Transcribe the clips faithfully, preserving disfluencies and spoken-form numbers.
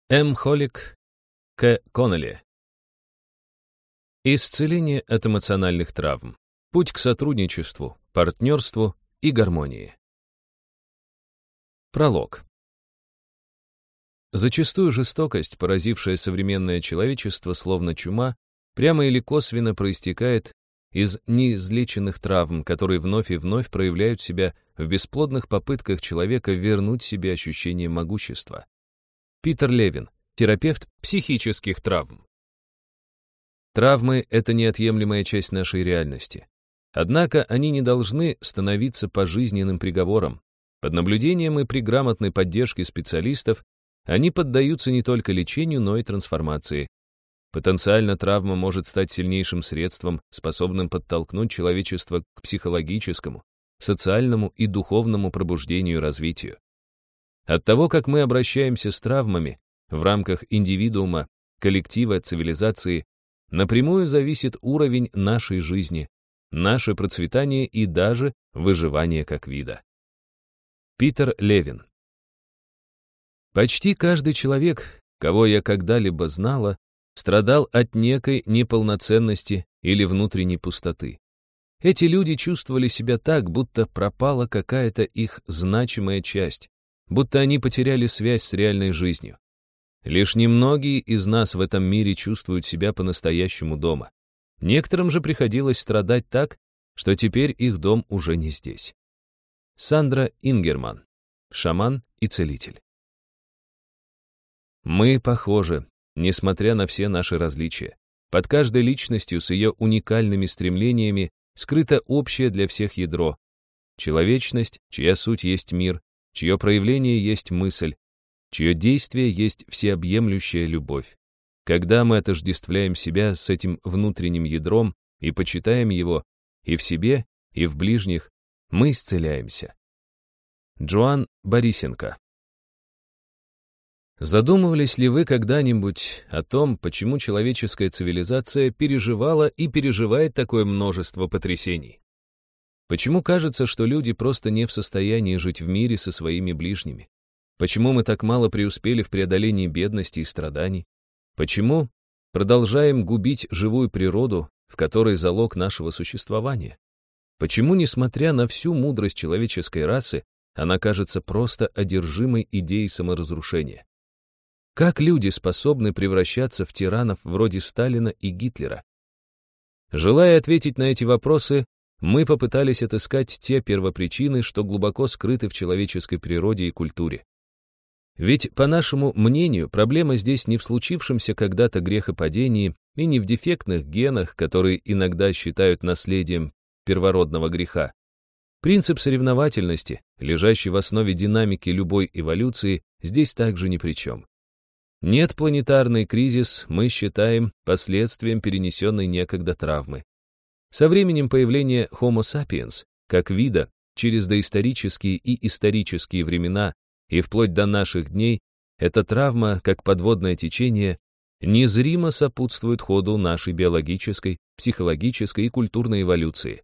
М. Холик, К. Коннелли. Исцеление от эмоциональных травм. Путь к сотрудничеству, партнерству и гармонии. Пролог. Зачастую жестокость, поразившая современное человечество словно чума, прямо или косвенно проистекает из неизлеченных травм, которые вновь и вновь проявляют себя в бесплодных попытках человека вернуть себе ощущение могущества. Питер Левин, терапевт психических травм. Травмы — это неотъемлемая часть нашей реальности. Однако они не должны становиться пожизненным приговором. Под наблюдением и при грамотной поддержке специалистов они поддаются не только лечению, но и трансформации. Потенциально травма может стать сильнейшим средством, способным подтолкнуть человечество к психологическому, социальному и духовному пробуждению и развитию. От того, как мы обращаемся с травмами в рамках индивидуума, коллектива, цивилизации, напрямую зависит уровень нашей жизни, наше процветание и даже выживание как вида. Питер Левин. Почти каждый человек, кого я когда-либо знала, страдал от некой неполноценности или внутренней пустоты. Эти люди чувствовали себя так, будто пропала какая-то их значимая часть, будто они потеряли связь с реальной жизнью. Лишь немногие из нас в этом мире чувствуют себя по-настоящему дома. Некоторым же приходилось страдать так, что теперь их дом уже не здесь. Сандра Ингерман, шаман и целитель. Мы похожи, несмотря на все наши различия. Под каждой личностью с ее уникальными стремлениями скрыто общее для всех ядро. Человечность, чья суть есть мир, чье проявление есть мысль, чье действие есть всеобъемлющая любовь. Когда мы отождествляем себя с этим внутренним ядром и почитаем его и в себе, и в ближних, мы исцеляемся. Джоан Борисенко. Задумывались ли вы когда-нибудь о том, почему человеческая цивилизация переживала и переживает такое множество потрясений? Почему кажется, что люди просто не в состоянии жить в мире со своими ближними? Почему мы так мало преуспели в преодолении бедности и страданий? Почему продолжаем губить живую природу, в которой залог нашего существования? Почему, несмотря на всю мудрость человеческой расы, она кажется просто одержимой идеей саморазрушения? Как люди способны превращаться в тиранов вроде Сталина и Гитлера? Желая ответить на эти вопросы, мы попытались отыскать те первопричины, что глубоко скрыты в человеческой природе и культуре. Ведь, по нашему мнению, проблема здесь не в случившемся когда-то грехопадении и не в дефектных генах, которые иногда считают наследием первородного греха. Принцип соревновательности, лежащий в основе динамики любой эволюции, здесь также ни при чем. Нет, планетарный кризис мы считаем последствием перенесенной некогда травмы. Со временем появления Homo sapiens, как вида, через доисторические и исторические времена и вплоть до наших дней, эта травма, как подводное течение, незримо сопутствует ходу нашей биологической, психологической и культурной эволюции.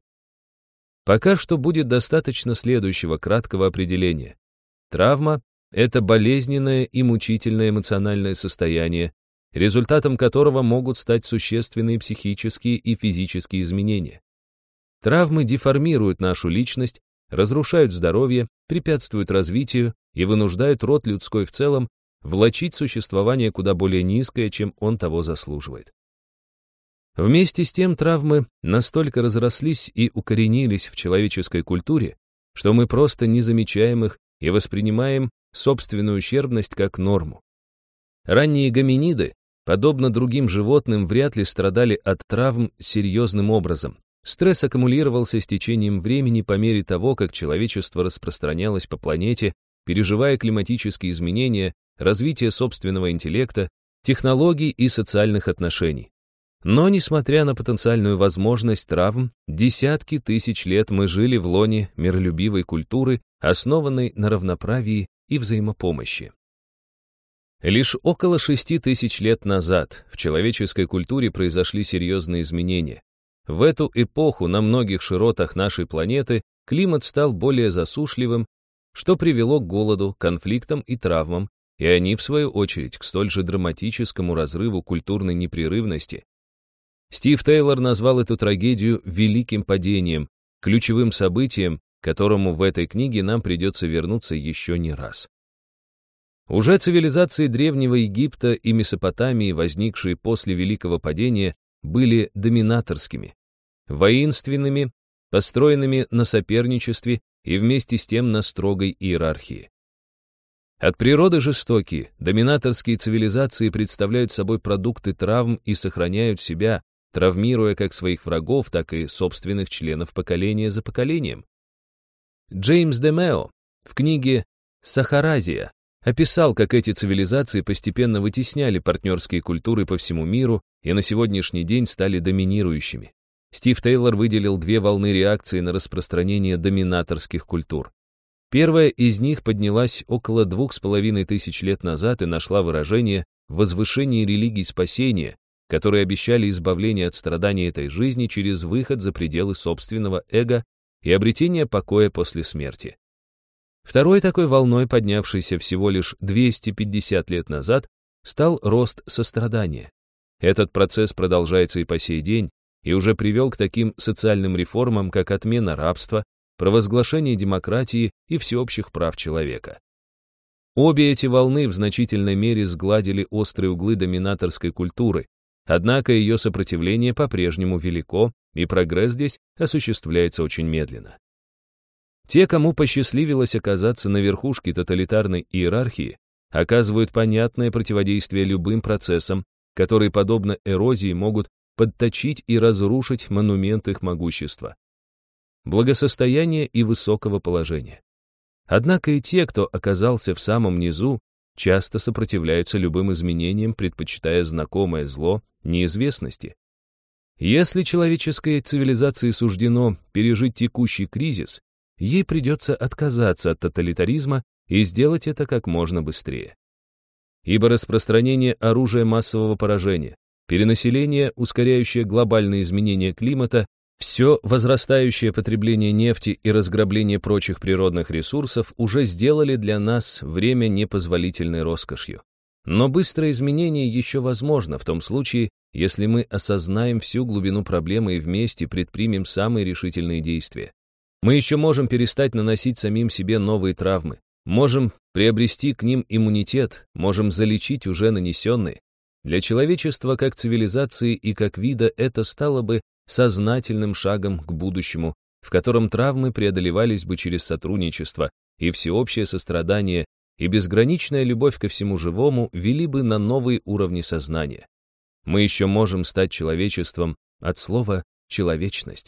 Пока что будет достаточно следующего краткого определения. Травма — это болезненное и мучительное эмоциональное состояние, результатом которого могут стать существенные психические и физические изменения. Травмы деформируют нашу личность, разрушают здоровье, препятствуют развитию и вынуждают род людской в целом влачить существование куда более низкое, чем он того заслуживает. Вместе с тем травмы настолько разрослись и укоренились в человеческой культуре, что мы просто не замечаем их и воспринимаем собственную ущербность как норму. Ранние гоминиды, подобно другим животным, вряд ли страдали от травм серьезным образом. Стресс аккумулировался с течением времени по мере того, как человечество распространялось по планете, переживая климатические изменения, развитие собственного интеллекта, технологий и социальных отношений. Но, несмотря на потенциальную возможность травм, десятки тысяч лет мы жили в лоне миролюбивой культуры, основанной на равноправии и взаимопомощи. Лишь около шести тысяч лет назад в человеческой культуре произошли серьезные изменения. В эту эпоху на многих широтах нашей планеты климат стал более засушливым, что привело к голоду, конфликтам и травмам, и они, в свою очередь, к столь же драматическому разрыву культурной непрерывности. Стив Тейлор назвал эту трагедию «великим падением», ключевым событием, к которому в этой книге нам придется вернуться еще не раз. Уже цивилизации Древнего Египта и Месопотамии, возникшие после Великого падения, были доминаторскими, воинственными, построенными на соперничестве и вместе с тем на строгой иерархии. От природы жестокие, доминаторские цивилизации представляют собой продукты травм и сохраняют себя, травмируя как своих врагов, так и собственных членов поколения за поколением. Джеймс де Мео в книге «Сахаразия» описал, как эти цивилизации постепенно вытесняли партнерские культуры по всему миру и на сегодняшний день стали доминирующими. Стив Тейлор выделил две волны реакции на распространение доминаторских культур. Первая из них поднялась около двух с половиной тысяч лет назад и нашла выражение в возвышении религий спасения, которые обещали избавление от страданий этой жизни через выход за пределы собственного эго и обретение покоя после смерти. Второй такой волной, поднявшейся всего лишь двести пятьдесят лет назад, стал рост сострадания. Этот процесс продолжается и по сей день, и уже привел к таким социальным реформам, как отмена рабства, провозглашение демократии и всеобщих прав человека. Обе эти волны в значительной мере сгладили острые углы доминаторской культуры, однако ее сопротивление по-прежнему велико, и прогресс здесь осуществляется очень медленно. Те, кому посчастливилось оказаться на верхушке тоталитарной иерархии, оказывают понятное противодействие любым процессам, которые, подобно эрозии, могут подточить и разрушить монумент их могущества, благосостояния и высокого положения. Однако и те, кто оказался в самом низу, часто сопротивляются любым изменениям, предпочитая знакомое зло неизвестности. Если человеческой цивилизации суждено пережить текущий кризис, ей придется отказаться от тоталитаризма и сделать это как можно быстрее. Ибо распространение оружия массового поражения, перенаселение, ускоряющее глобальные изменения климата, все возрастающее потребление нефти и разграбление прочих природных ресурсов уже сделали для нас время непозволительной роскошью. Но быстрое изменение еще возможно в том случае, если мы осознаем всю глубину проблемы и вместе предпримем самые решительные действия. Мы еще можем перестать наносить самим себе новые травмы, можем приобрести к ним иммунитет, можем залечить уже нанесенные. Для человечества как цивилизации и как вида это стало бы сознательным шагом к будущему, в котором травмы преодолевались бы через сотрудничество, и всеобщее сострадание и безграничная любовь ко всему живому вели бы на новые уровни сознания. Мы еще можем стать человечеством от слова «человечность».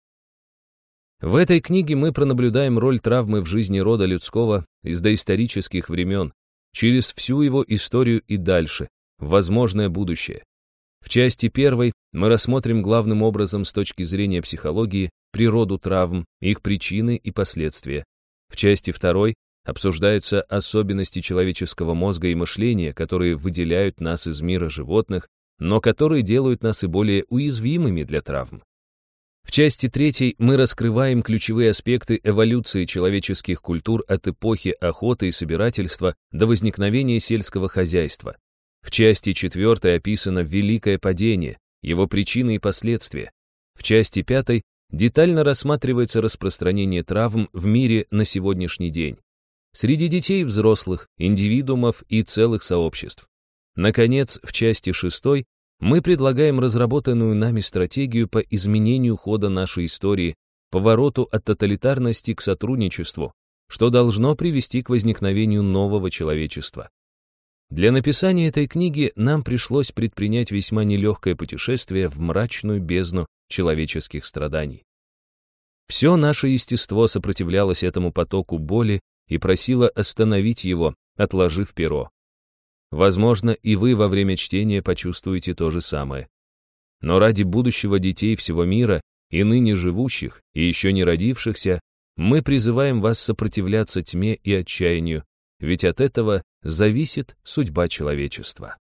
В этой книге мы пронаблюдаем роль травмы в жизни рода людского из доисторических времен, через всю его историю и дальше, в возможное будущее. В части первой мы рассмотрим главным образом с точки зрения психологии природу травм, их причины и последствия. В части второй обсуждаются особенности человеческого мозга и мышления, которые выделяют нас из мира животных, но которые делают нас и более уязвимыми для травм. В части третьей мы раскрываем ключевые аспекты эволюции человеческих культур от эпохи охоты и собирательства до возникновения сельского хозяйства. В части четвертой описано Великое падение, его причины и последствия. В части пятой детально рассматривается распространение травм в мире на сегодняшний день. Среди детей и взрослых, индивидуумов и целых сообществ. Наконец, в части шестой мы предлагаем разработанную нами стратегию по изменению хода нашей истории, повороту от тоталитарности к сотрудничеству, что должно привести к возникновению нового человечества. Для написания этой книги нам пришлось предпринять весьма нелегкое путешествие в мрачную бездну человеческих страданий. Все наше естество сопротивлялось этому потоку боли и просило остановить его, отложив перо. Возможно, и вы во время чтения почувствуете то же самое. Но ради будущего детей всего мира, и ныне живущих, и еще не родившихся, мы призываем вас сопротивляться тьме и отчаянию, ведь от этого зависит судьба человечества.